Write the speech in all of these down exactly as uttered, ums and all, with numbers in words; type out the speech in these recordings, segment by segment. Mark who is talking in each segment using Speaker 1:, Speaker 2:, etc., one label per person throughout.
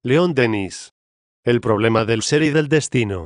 Speaker 1: León Denis. El problema del ser y del destino.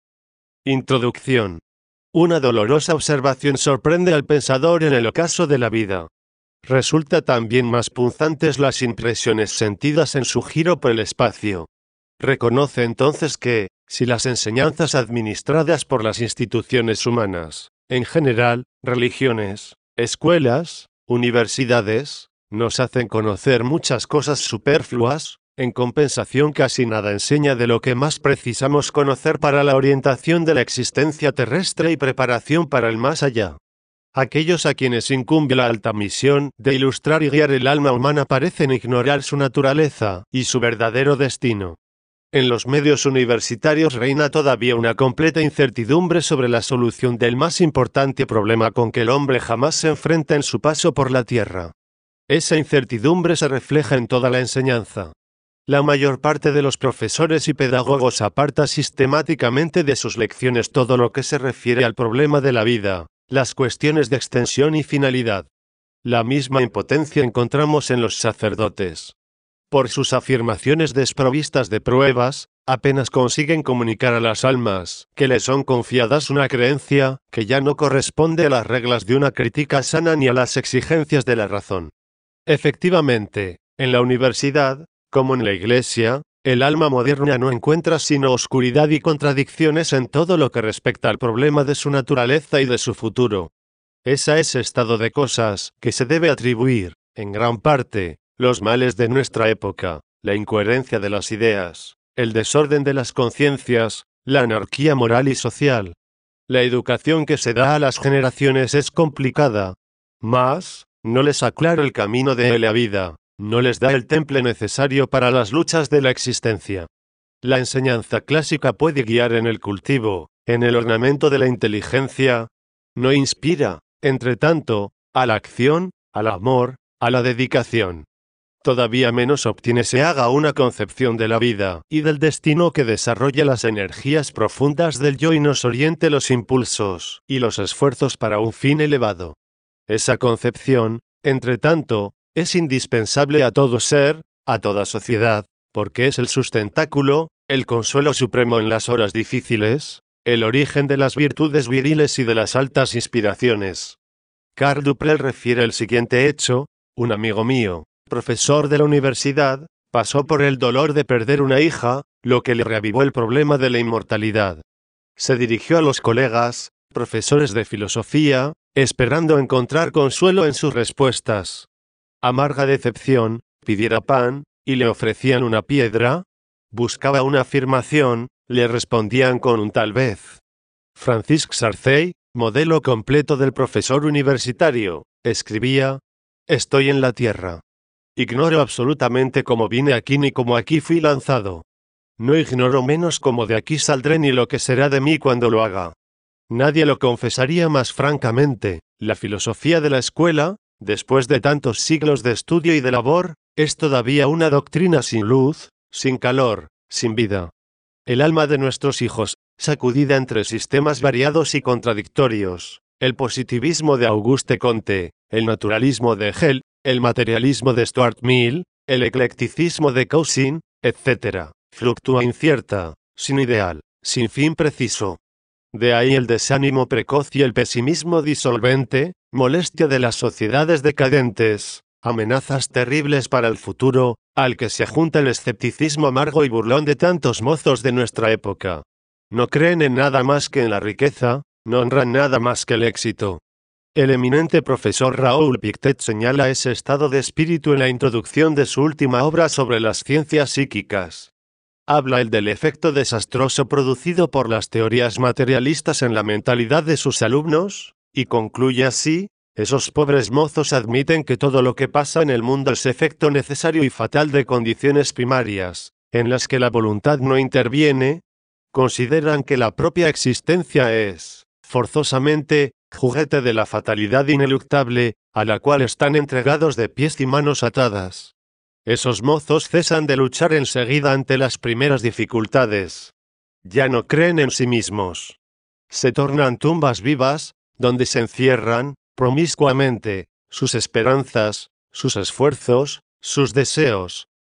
Speaker 1: Introducción. Una dolorosa observación sorprende al pensador en el ocaso de la vida. Resulta también más punzantes las impresiones sentidas en su giro por el espacio. Reconoce entonces que, si las enseñanzas administradas por las instituciones humanas, en general, religiones, escuelas, universidades, nos hacen conocer muchas cosas superfluas, en compensación casi nada enseña de lo que más precisamos conocer para la orientación de la existencia terrestre y preparación para el más allá. Aquellos a quienes incumbe la alta misión de ilustrar y guiar el alma humana parecen ignorar su naturaleza y su verdadero destino. En los medios universitarios reina todavía una completa incertidumbre sobre la solución del más importante problema con que el hombre jamás se enfrenta en su paso por la tierra. Esa incertidumbre se refleja en toda la enseñanza. La mayor parte de los profesores y pedagogos aparta sistemáticamente de sus lecciones todo lo que se refiere al problema de la vida, las cuestiones de extensión y finalidad. La misma impotencia encontramos en los sacerdotes. Por sus afirmaciones desprovistas de pruebas, apenas consiguen comunicar a las almas que les son confiadas una creencia que ya no corresponde a las reglas de una crítica sana ni a las exigencias de la razón. Efectivamente, en la universidad, como en la Iglesia, el alma moderna no encuentra sino oscuridad y contradicciones en todo lo que respecta al problema de su naturaleza y de su futuro. Es a ese estado de cosas que se debe atribuir, en gran parte, los males de nuestra época, la incoherencia de las ideas, el desorden de las conciencias, la anarquía moral y social. La educación que se da a las generaciones es complicada, mas no les aclara el camino de la vida. No les da el temple necesario para las luchas de la existencia. La enseñanza clásica puede guiar en el cultivo, en el ornamento de la inteligencia. No inspira, entre tanto, a la acción, al amor, a la dedicación. Todavía menos obtiene se haga una concepción de la vida y del destino que desarrolle las energías profundas del yo y nos oriente los impulsos y los esfuerzos para un fin elevado. Esa concepción, entre tanto, es indispensable a todo ser, a toda sociedad, porque es el sustentáculo, el consuelo supremo en las horas difíciles, el origen de las virtudes viriles y de las altas inspiraciones. Carl Duprel refiere el siguiente hecho: un amigo mío, profesor de la universidad, pasó por el dolor de perder una hija, lo que le reavivó el problema de la inmortalidad. Se dirigió a los colegas, profesores de filosofía, esperando encontrar consuelo en sus respuestas. Amarga decepción, pidiera pan, y le ofrecían una piedra. Buscaba una afirmación, le respondían con un tal vez. Francisc Sarcey, modelo completo del profesor universitario, escribía: «Estoy en la tierra. Ignoro absolutamente cómo vine aquí ni cómo aquí fui lanzado. No ignoro menos cómo de aquí saldré ni lo que será de mí cuando lo haga». Nadie lo confesaría más francamente. La filosofía de la escuela, después de tantos siglos de estudio y de labor, es todavía una doctrina sin luz, sin calor, sin vida. El alma de nuestros hijos, sacudida entre sistemas variados y contradictorios, el positivismo de Auguste Comte, el naturalismo de Hegel, el materialismo de Stuart Mill, el eclecticismo de Cousin, etcétera, fluctúa incierta, sin ideal, sin fin preciso. De ahí el desánimo precoz y el pesimismo disolvente, molestia de las sociedades decadentes, amenazas terribles para el futuro, al que se junta el escepticismo amargo y burlón de tantos mozos de nuestra época. No creen en nada más que en la riqueza, no honran nada más que el éxito. El eminente profesor Raoul Pictet señala ese estado de espíritu en la introducción de su última obra sobre las ciencias psíquicas. Habla él del efecto desastroso producido por las teorías materialistas en la mentalidad de sus alumnos, y concluye así: esos pobres mozos admiten que todo lo que pasa en el mundo es efecto necesario y fatal de condiciones primarias, en las que la voluntad no interviene. Consideran que la propia existencia es, forzosamente, juguete de la fatalidad ineluctable, a la cual están entregados de pies y manos atadas. Esos mozos cesan de luchar enseguida ante las primeras dificultades. Ya no creen en sí mismos. Se tornan tumbas vivas, donde se encierran, promiscuamente, sus esperanzas, sus esfuerzos, sus deseos,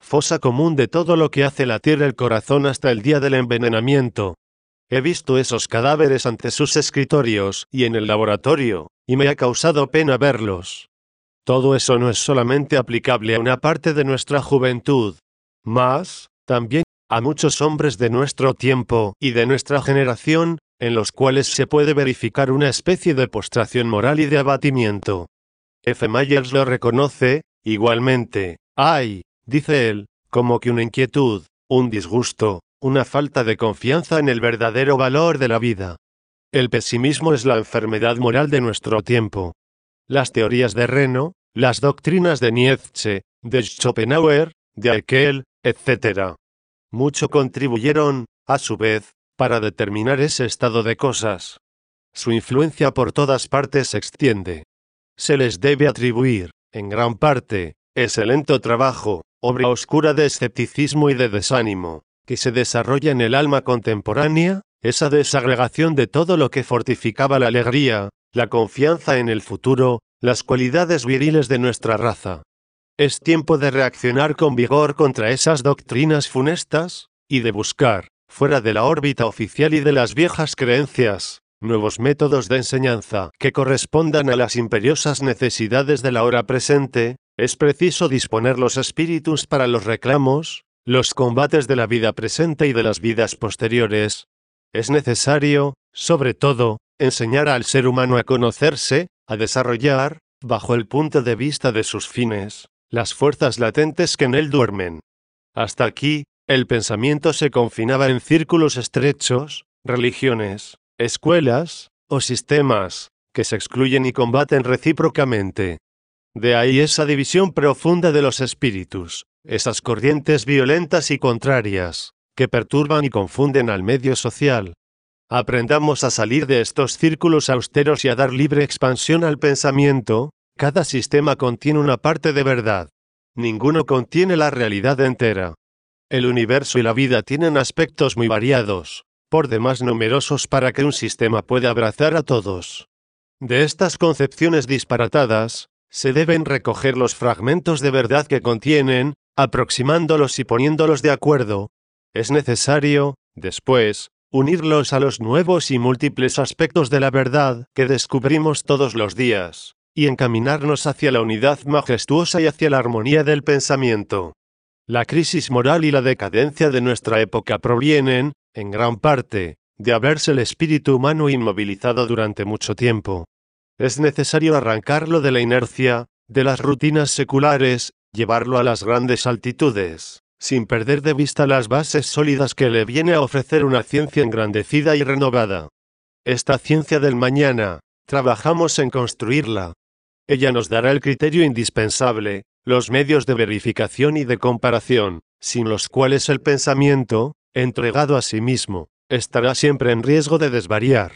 Speaker 1: fosa común de todo lo que hace latir el corazón hasta el día del envenenamiento. He visto esos cadáveres ante sus escritorios y en el laboratorio, y me ha causado pena verlos. Todo eso no es solamente aplicable a una parte de nuestra juventud, mas, también, a muchos hombres de nuestro tiempo y de nuestra generación, en los cuales se puede verificar una especie de postración moral y de abatimiento. F. Myers lo reconoce, igualmente, hay, dice él, como que una inquietud, un disgusto, una falta de confianza en el verdadero valor de la vida. El pesimismo es la enfermedad moral de nuestro tiempo. Las teorías de Reno, las doctrinas de Nietzsche, de Schopenhauer, de Haeckel, etcétera. Mucho contribuyeron, a su vez, para determinar ese estado de cosas. Su influencia por todas partes se extiende. Se les debe atribuir, en gran parte, ese lento trabajo, obra oscura de escepticismo y de desánimo, que se desarrolla en el alma contemporánea, esa desagregación de todo lo que fortificaba la alegría, la confianza en el futuro, las cualidades viriles de nuestra raza. Es tiempo de reaccionar con vigor contra esas doctrinas funestas, y de buscar, fuera de la órbita oficial y de las viejas creencias, nuevos métodos de enseñanza que correspondan a las imperiosas necesidades de la hora presente. Es preciso disponer los espíritus para los reclamos, los combates de la vida presente y de las vidas posteriores. Es necesario, sobre todo, enseñar al ser humano a conocerse, a desarrollar, bajo el punto de vista de sus fines, las fuerzas latentes que en él duermen. Hasta aquí, el pensamiento se confinaba en círculos estrechos, religiones, escuelas, o sistemas, que se excluyen y combaten recíprocamente. De ahí esa división profunda de los espíritus, esas corrientes violentas y contrarias, que perturban y confunden al medio social. Aprendamos a salir de estos círculos austeros y a dar libre expansión al pensamiento. Cada sistema contiene una parte de verdad. Ninguno contiene la realidad entera. El universo y la vida tienen aspectos muy variados, por demás numerosos para que un sistema pueda abrazar a todos. De estas concepciones disparatadas, se deben recoger los fragmentos de verdad que contienen, aproximándolos y poniéndolos de acuerdo. Es necesario, después, unirlos a los nuevos y múltiples aspectos de la verdad que descubrimos todos los días, y encaminarnos hacia la unidad majestuosa y hacia la armonía del pensamiento. La crisis moral y la decadencia de nuestra época provienen, en gran parte, de haberse el espíritu humano inmovilizado durante mucho tiempo. Es necesario arrancarlo de la inercia, de las rutinas seculares, llevarlo a las grandes altitudes, sin perder de vista las bases sólidas que le viene a ofrecer una ciencia engrandecida y renovada. Esta ciencia del mañana, trabajamos en construirla. Ella nos dará el criterio indispensable, los medios de verificación y de comparación, sin los cuales el pensamiento, entregado a sí mismo, estará siempre en riesgo de desvariar.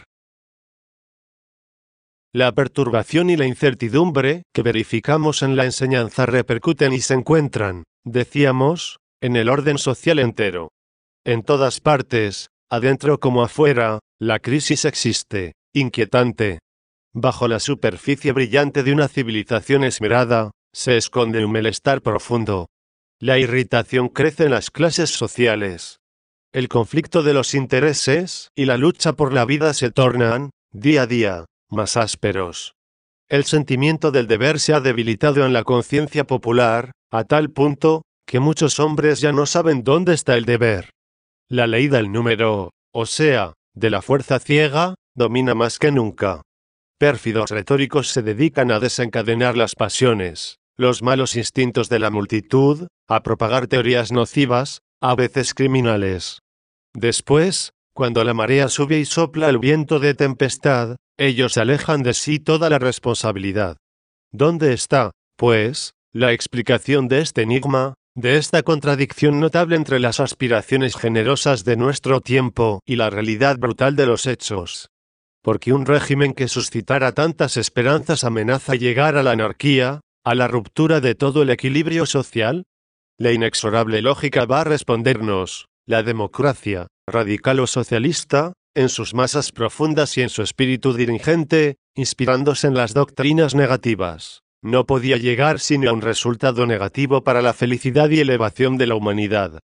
Speaker 1: La perturbación y la incertidumbre que verificamos en la enseñanza repercuten y se encuentran, decíamos, en el orden social entero. En todas partes, adentro como afuera, la crisis existe, inquietante. Bajo la superficie brillante de una civilización esmerada, se esconde un malestar profundo. La irritación crece en las clases sociales. El conflicto de los intereses y la lucha por la vida se tornan, día a día, más ásperos. El sentimiento del deber se ha debilitado en la conciencia popular, a tal punto, que muchos hombres ya no saben dónde está el deber. La ley del número, o sea, de la fuerza ciega, domina más que nunca. Pérfidos retóricos se dedican a desencadenar las pasiones, los malos instintos de la multitud, a propagar teorías nocivas, a veces criminales. Después, cuando la marea sube y sopla el viento de tempestad, ellos alejan de sí toda la responsabilidad. ¿Dónde está, pues, la explicación de este enigma, de esta contradicción notable entre las aspiraciones generosas de nuestro tiempo y la realidad brutal de los hechos? Porque un régimen que suscitara tantas esperanzas amenaza llegar a la anarquía, a la ruptura de todo el equilibrio social. La inexorable lógica va a respondernos: la democracia, radical o socialista, en sus masas profundas y en su espíritu dirigente, inspirándose en las doctrinas negativas, no podía llegar sino a un resultado negativo para la felicidad y elevación de la humanidad.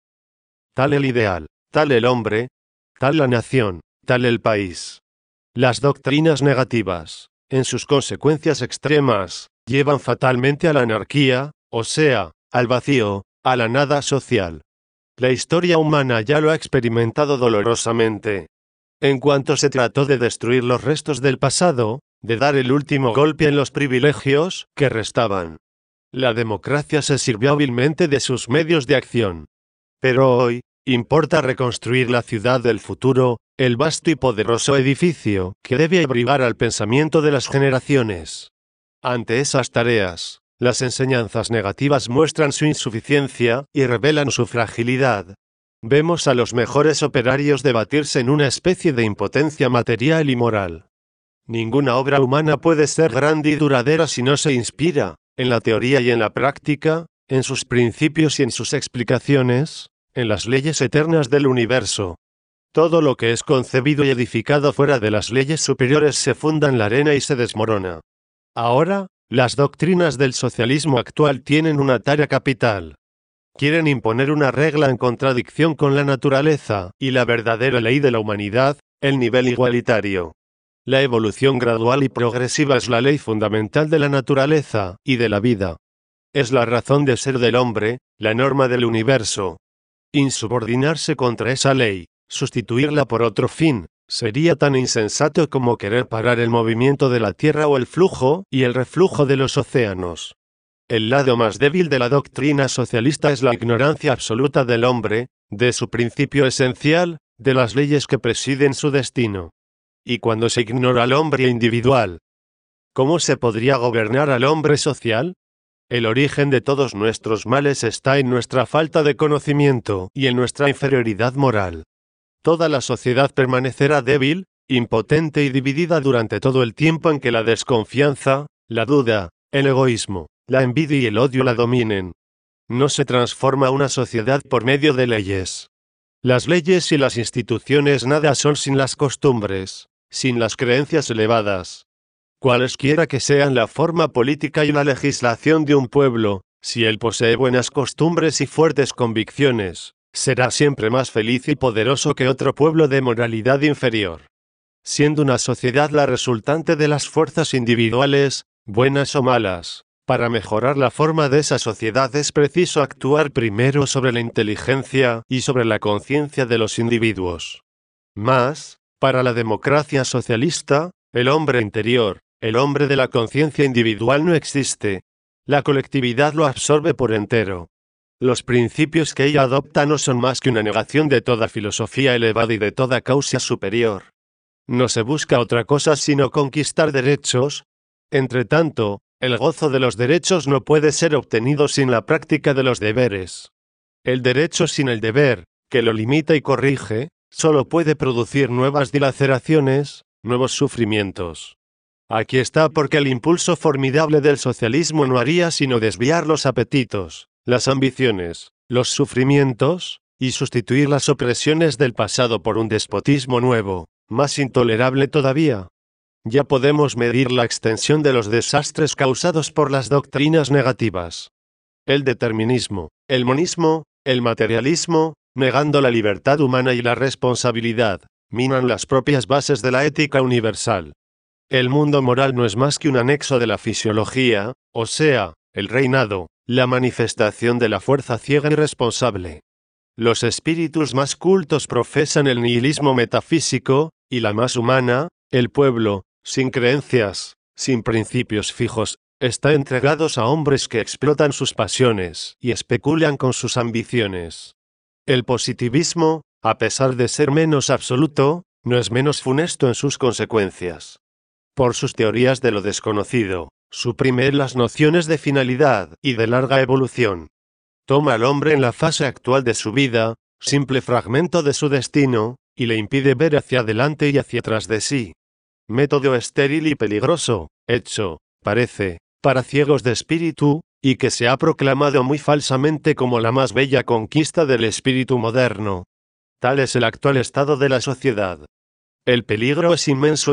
Speaker 1: Tal el ideal, tal el hombre, tal la nación, tal el país. Las doctrinas negativas, en sus consecuencias extremas, llevan fatalmente a la anarquía, o sea, al vacío, a la nada social. La historia humana ya lo ha experimentado dolorosamente. En cuanto se trató de destruir los restos del pasado, de dar el último golpe en los privilegios que restaban, la democracia se sirvió hábilmente de sus medios de acción. Pero hoy, importa reconstruir la ciudad del futuro, el vasto y poderoso edificio que debe abrigar al pensamiento de las generaciones. Ante esas tareas, las enseñanzas negativas muestran su insuficiencia y revelan su fragilidad. Vemos a los mejores operarios debatirse en una especie de impotencia material y moral. Ninguna obra humana puede ser grande y duradera si no se inspira, en la teoría y en la práctica, en sus principios y en sus explicaciones, en las leyes eternas del universo. Todo lo que es concebido y edificado fuera de las leyes superiores se funda en la arena y se desmorona. Ahora, las doctrinas del socialismo actual tienen una tarea capital. Quieren imponer una regla en contradicción con la naturaleza y la verdadera ley de la humanidad, el nivel igualitario. La evolución gradual y progresiva es la ley fundamental de la naturaleza y de la vida. Es la razón de ser del hombre, la norma del universo. Insubordinarse contra esa ley, sustituirla por otro fin, sería tan insensato como querer parar el movimiento de la Tierra o el flujo y el reflujo de los océanos. El lado más débil de la doctrina socialista es la ignorancia absoluta del hombre, de su principio esencial, de las leyes que presiden su destino. Y cuando se ignora al hombre individual, ¿cómo se podría gobernar al hombre social? El origen de todos nuestros males está en nuestra falta de conocimiento y en nuestra inferioridad moral. Toda la sociedad permanecerá débil, impotente y dividida durante todo el tiempo en que la desconfianza, la duda, el egoísmo, la envidia y el odio la dominen. No se transforma una sociedad por medio de leyes. Las leyes y las instituciones nada son sin las costumbres, sin las creencias elevadas. Cualesquiera que sean la forma política y la legislación de un pueblo, si él posee buenas costumbres y fuertes convicciones, será siempre más feliz y poderoso que otro pueblo de moralidad inferior. Siendo una sociedad la resultante de las fuerzas individuales, buenas o malas, para mejorar la forma de esa sociedad es preciso actuar primero sobre la inteligencia y sobre la conciencia de los individuos. Mas, para la democracia socialista, el hombre interior, el hombre de la conciencia individual no existe. La colectividad lo absorbe por entero. Los principios que ella adopta no son más que una negación de toda filosofía elevada y de toda causa superior. No se busca otra cosa sino conquistar derechos. Entre tanto, el gozo de los derechos no puede ser obtenido sin la práctica de los deberes. El derecho sin el deber, que lo limita y corrige, solo puede producir nuevas dilaceraciones, nuevos sufrimientos. Aquí está porque el impulso formidable del socialismo no haría sino desviar los apetitos, las ambiciones, los sufrimientos, y sustituir las opresiones del pasado por un despotismo nuevo, más intolerable todavía. Ya podemos medir la extensión de los desastres causados por las doctrinas negativas. El determinismo, el monismo, el materialismo, negando la libertad humana y la responsabilidad, minan las propias bases de la ética universal. El mundo moral no es más que un anexo de la fisiología, o sea, el reinado, la manifestación de la fuerza ciega y responsable. Los espíritus más cultos profesan el nihilismo metafísico, y la más humana, el pueblo, sin creencias, sin principios fijos, está entregados a hombres que explotan sus pasiones y especulan con sus ambiciones. El positivismo, a pesar de ser menos absoluto, no es menos funesto en sus consecuencias. Por sus teorías de lo desconocido, suprime las nociones de finalidad y de larga evolución. Toma al hombre en la fase actual de su vida, simple fragmento de su destino, y le impide ver hacia adelante y hacia atrás de sí. Método estéril y peligroso, hecho, parece, para ciegos de espíritu, y que se ha proclamado muy falsamente como la más bella conquista del espíritu moderno. Tal es el actual estado de la sociedad. El peligro es inmenso y,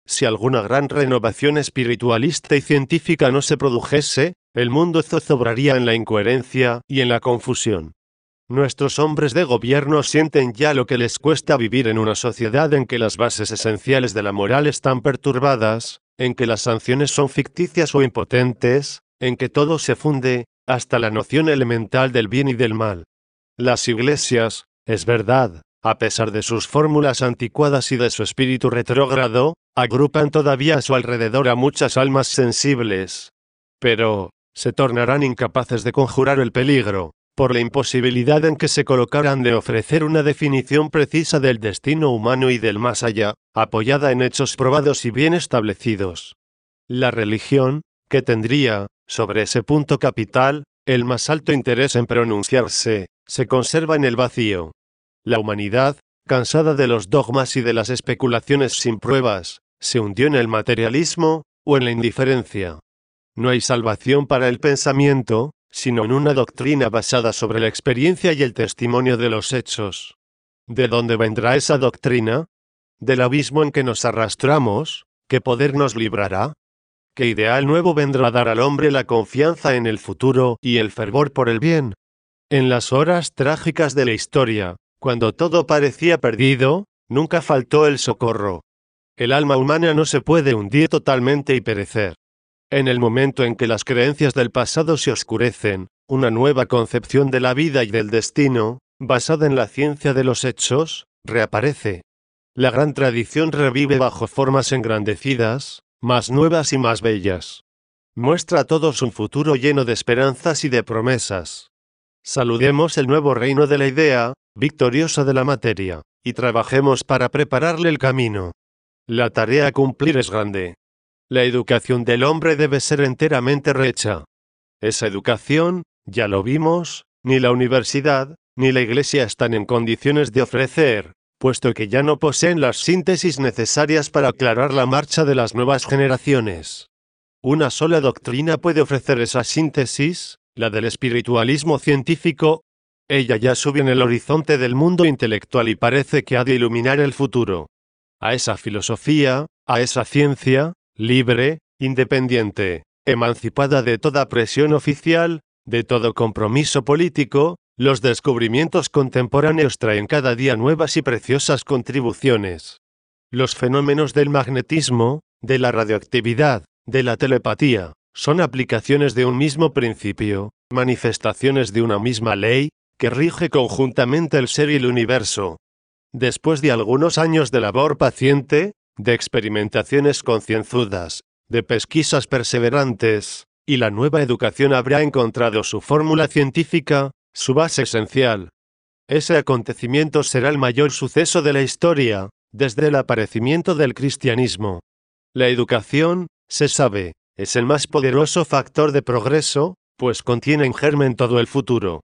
Speaker 1: si alguna gran renovación espiritualista y científica no se produjese, el mundo zozobraría en la incoherencia y en la confusión. Nuestros hombres de gobierno sienten ya lo que les cuesta vivir en una sociedad en que las bases esenciales de la moral están perturbadas, en que las sanciones son ficticias o impotentes, en que todo se funde, hasta la noción elemental del bien y del mal. Las iglesias, es verdad, a pesar de sus fórmulas anticuadas y de su espíritu retrógrado, agrupan todavía a su alrededor a muchas almas sensibles. Pero, se tornarán incapaces de conjurar el peligro, por la imposibilidad en que se colocaran de ofrecer una definición precisa del destino humano y del más allá, apoyada en hechos probados y bien establecidos. La religión, que tendría, sobre ese punto capital, el más alto interés en pronunciarse, se conserva en el vacío. La humanidad, cansada de los dogmas y de las especulaciones sin pruebas, se hundió en el materialismo, o en la indiferencia. No hay salvación para el pensamiento, sino en una doctrina basada sobre la experiencia y el testimonio de los hechos. ¿De dónde vendrá esa doctrina? ¿Del abismo en que nos arrastramos? ¿Qué poder nos librará? ¿Qué ideal nuevo vendrá a dar al hombre la confianza en el futuro y el fervor por el bien? En las horas trágicas de la historia, cuando todo parecía perdido, nunca faltó el socorro. El alma humana no se puede hundir totalmente y perecer. En el momento en que las creencias del pasado se oscurecen, una nueva concepción de la vida y del destino, basada en la ciencia de los hechos, reaparece. La gran tradición revive bajo formas engrandecidas, más nuevas y más bellas. Muestra a todos un futuro lleno de esperanzas y de promesas. Saludemos el nuevo reino de la idea, victoriosa de la materia, y trabajemos para prepararle el camino. La tarea a cumplir es grande. La educación del hombre debe ser enteramente rehecha. Esa educación, ya lo vimos, ni la universidad, ni la Iglesia están en condiciones de ofrecer, puesto que ya no poseen las síntesis necesarias para aclarar la marcha de las nuevas generaciones. Una sola doctrina puede ofrecer esa síntesis, la del espiritualismo científico. Ella ya sube en el horizonte del mundo intelectual y parece que ha de iluminar el futuro. A esa filosofía, a esa ciencia, libre, independiente, emancipada de toda presión oficial, de todo compromiso político, los descubrimientos contemporáneos traen cada día nuevas y preciosas contribuciones. Los fenómenos del magnetismo, de la radioactividad, de la telepatía, son aplicaciones de un mismo principio, manifestaciones de una misma ley, que rige conjuntamente el ser y el universo. Después de algunos años de labor paciente, de experimentaciones concienzudas, de pesquisas perseverantes, y la nueva educación habrá encontrado su fórmula científica, su base esencial. Ese acontecimiento será el mayor suceso de la historia, desde el aparecimiento del cristianismo. La educación, se sabe, es el más poderoso factor de progreso, pues contiene en germen todo el futuro.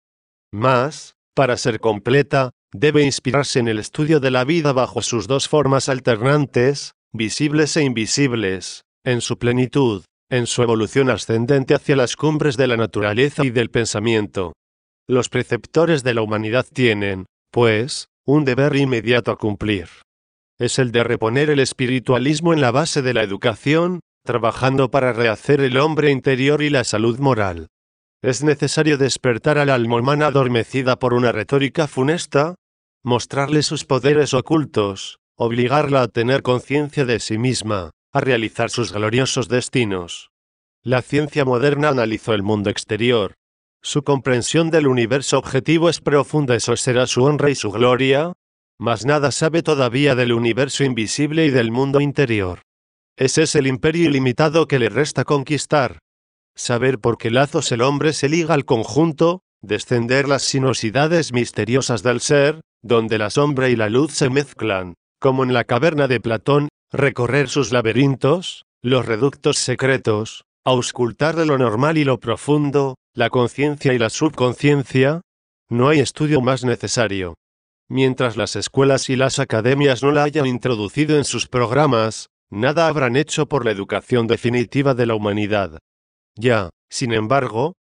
Speaker 1: Mas, para ser completa, debe inspirarse en el estudio de la vida bajo sus dos formas alternantes, visibles e invisibles, en su plenitud, en su evolución ascendente hacia las cumbres de la naturaleza y del pensamiento. Los preceptores de la humanidad tienen, pues, un deber inmediato a cumplir. Es el de reponer el espiritualismo en la base de la educación, trabajando para rehacer el hombre interior y la salud moral. Es necesario despertar al alma humana adormecida por una retórica funesta, mostrarle sus poderes ocultos, obligarla a tener conciencia de sí misma, a realizar sus gloriosos destinos. La ciencia moderna analizó el mundo exterior. Su comprensión del universo objetivo es profunda, eso será su honra y su gloria, mas nada sabe todavía del universo invisible y del mundo interior. Ese es el imperio ilimitado que le resta conquistar. Saber por qué lazos el hombre se liga al conjunto, descender las sinuosidades misteriosas del ser, donde la sombra y la luz se mezclan, como en la caverna de Platón, recorrer sus laberintos, los reductos secretos, auscultar de lo normal y lo profundo, la conciencia y la subconsciencia. No hay estudio más necesario. Mientras las escuelas y las academias no la hayan introducido en sus programas, nada habrán hecho por la educación definitiva de la humanidad. Ya, sin embargo,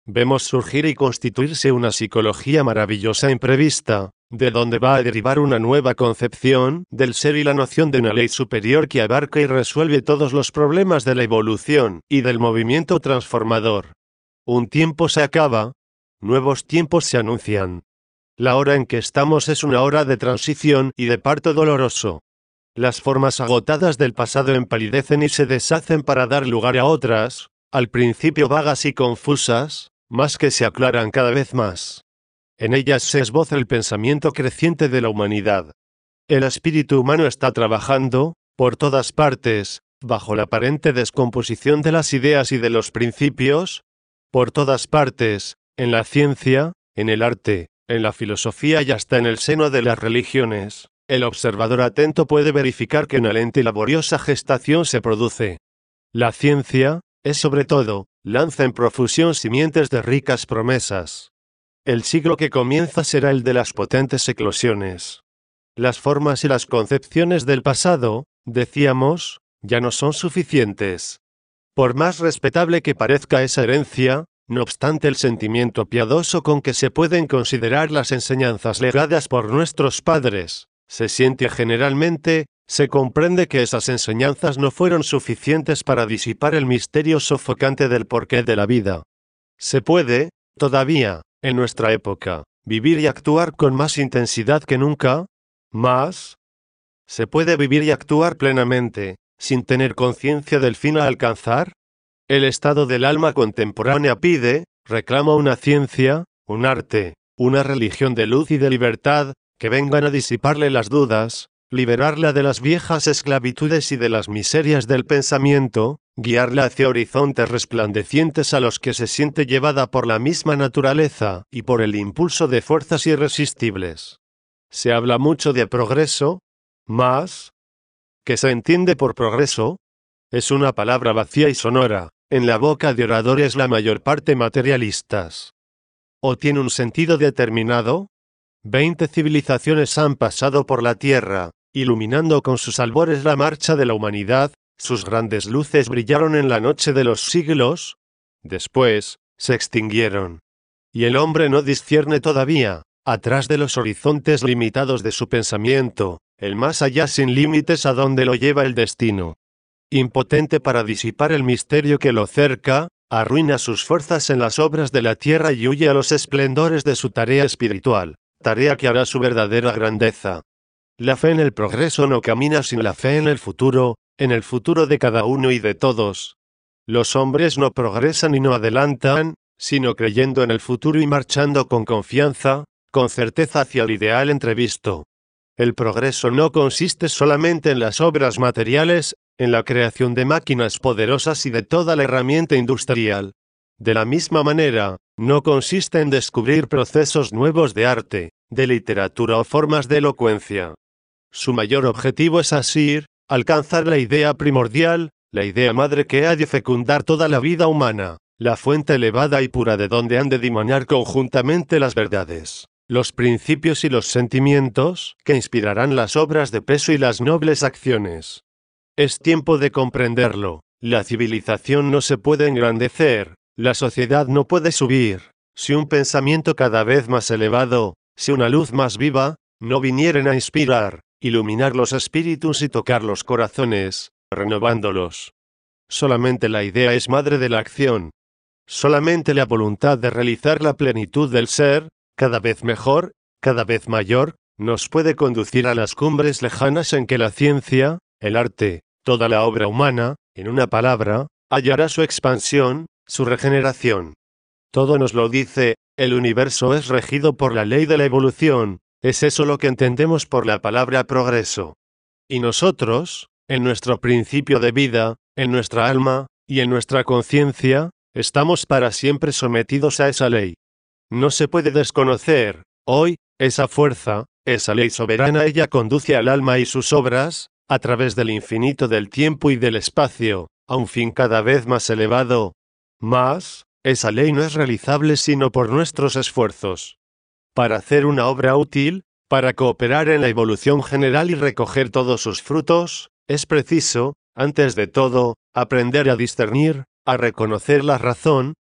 Speaker 1: Vemos surgir y constituirse una psicología maravillosa imprevista, de donde va a derivar una nueva concepción del ser y la noción de una ley superior que abarca y resuelve todos los problemas de la evolución y del movimiento transformador. Un tiempo se acaba, nuevos tiempos se anuncian. La hora en que estamos es una hora de transición y de parto doloroso. Las formas agotadas del pasado empalidecen y se deshacen para dar lugar a otras, al principio vagas y confusas, más que se aclaran cada vez más. En ellas se esboza el pensamiento creciente de la humanidad. El espíritu humano está trabajando, por todas partes, bajo la aparente descomposición de las ideas y de los principios, por todas partes, en la ciencia, en el arte, en la filosofía y hasta en el seno de las religiones. El observador atento puede verificar que una lenta y laboriosa gestación se produce. La ciencia, es sobre todo, lanza en profusión simientes de ricas promesas. El siglo que comienza será el de las potentes eclosiones. Las formas y las concepciones del pasado, decíamos, ya no son suficientes. Por más respetable que parezca esa herencia, no obstante el sentimiento piadoso con que se pueden considerar las enseñanzas legadas por nuestros padres, se siente generalmente, se comprende que esas enseñanzas no fueron suficientes para disipar el misterio sofocante del porqué de la vida. Se puede, todavía, en nuestra época, vivir y actuar con más intensidad que nunca, más. Se puede vivir y actuar plenamente, sin tener conciencia del fin a alcanzar. El estado del alma contemporánea pide, reclama una ciencia, un arte, una religión de luz y de libertad, que vengan a disiparle las dudas, liberarla de las viejas esclavitudes y de las miserias del pensamiento, guiarla hacia horizontes resplandecientes a los que se siente llevada por la misma naturaleza y por el impulso de fuerzas irresistibles. Se habla mucho de progreso, más. ¿Qué se entiende por progreso? Es una palabra vacía y sonora, en la boca de oradores la mayor parte materialistas. ¿O tiene un sentido determinado? Veinte civilizaciones han pasado por la Tierra, iluminando con sus albores la marcha de la humanidad, sus grandes luces brillaron en la noche de los siglos, después, se extinguieron. Y el hombre no discierne todavía, atrás de los horizontes limitados de su pensamiento, el más allá sin límites a donde lo lleva el destino. Impotente para disipar el misterio que lo cerca, arruina sus fuerzas en las obras de la tierra y huye a los esplendores de su tarea espiritual, tarea que hará su verdadera grandeza. La fe en el progreso no camina sin la fe en el futuro, en el futuro de cada uno y de todos. Los hombres no progresan y no adelantan, sino creyendo en el futuro y marchando con confianza, con certeza hacia el ideal entrevisto. El progreso no consiste solamente en las obras materiales, en la creación de máquinas poderosas y de toda la herramienta industrial. De la misma manera, no consiste en descubrir procesos nuevos de arte, de literatura o formas de elocuencia. Su mayor objetivo es asir, alcanzar la idea primordial, la idea madre que ha de fecundar toda la vida humana, la fuente elevada y pura de donde han de dimanar conjuntamente las verdades, los principios y los sentimientos que inspirarán las obras de peso y las nobles acciones. Es tiempo de comprenderlo. La civilización no se puede engrandecer, la sociedad no puede subir, si un pensamiento cada vez más elevado, si una luz más viva, no vinieren a inspirar, iluminar los espíritus y tocar los corazones, renovándolos. Solamente la idea es madre de la acción. Solamente la voluntad de realizar la plenitud del ser, cada vez mejor, cada vez mayor, nos puede conducir a las cumbres lejanas en que la ciencia, el arte, toda la obra humana, en una palabra, hallará su expansión, su regeneración. Todo nos lo dice, el universo es regido por la ley de la evolución, es eso lo que entendemos por la palabra progreso. Y nosotros, en nuestro principio de vida, en nuestra alma, y en nuestra conciencia, estamos para siempre sometidos a esa ley. No se puede desconocer, hoy, esa fuerza, esa ley soberana. Ella conduce al alma y sus obras, a través del infinito del tiempo y del espacio, a un fin cada vez más elevado. Mas, esa ley no es realizable sino por nuestros esfuerzos. Para hacer una obra útil, para cooperar en la evolución general y recoger todos sus frutos, es preciso, antes de todo, aprender a discernir, a reconocer la razón,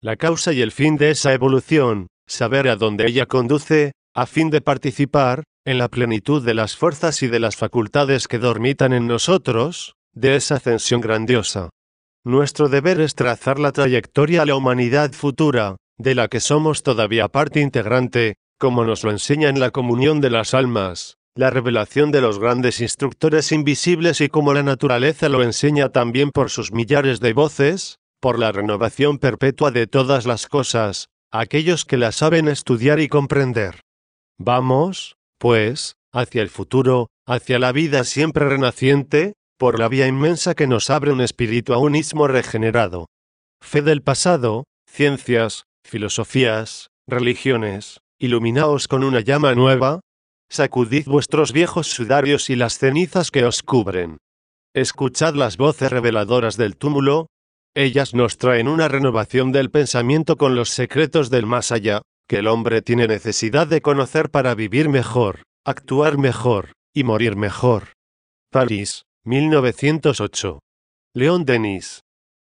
Speaker 1: la causa y el fin de esa evolución, saber a dónde ella conduce, a fin de participar, en la plenitud de las fuerzas y de las facultades que dormitan en nosotros, de esa ascensión grandiosa. Nuestro deber es trazar la trayectoria a la humanidad futura, de la que somos todavía parte integrante, como nos lo enseña en la comunión de las almas, la revelación de los grandes instructores invisibles y como la naturaleza lo enseña también por sus millares de voces, por la renovación perpetua de todas las cosas, aquellos que la saben estudiar y comprender. Vamos, pues, hacia el futuro, hacia la vida siempre renaciente, por la vía inmensa que nos abre un espíritu aunismo regenerado. Fe del pasado, ciencias, filosofías, religiones, iluminaos con una llama nueva, sacudid vuestros viejos sudarios y las cenizas que os cubren. Escuchad las voces reveladoras del túmulo, ellas nos traen una renovación del pensamiento con los secretos del más allá, que el hombre tiene necesidad de conocer para vivir mejor, actuar mejor, y morir mejor. París, mil novecientos ocho. León Denis.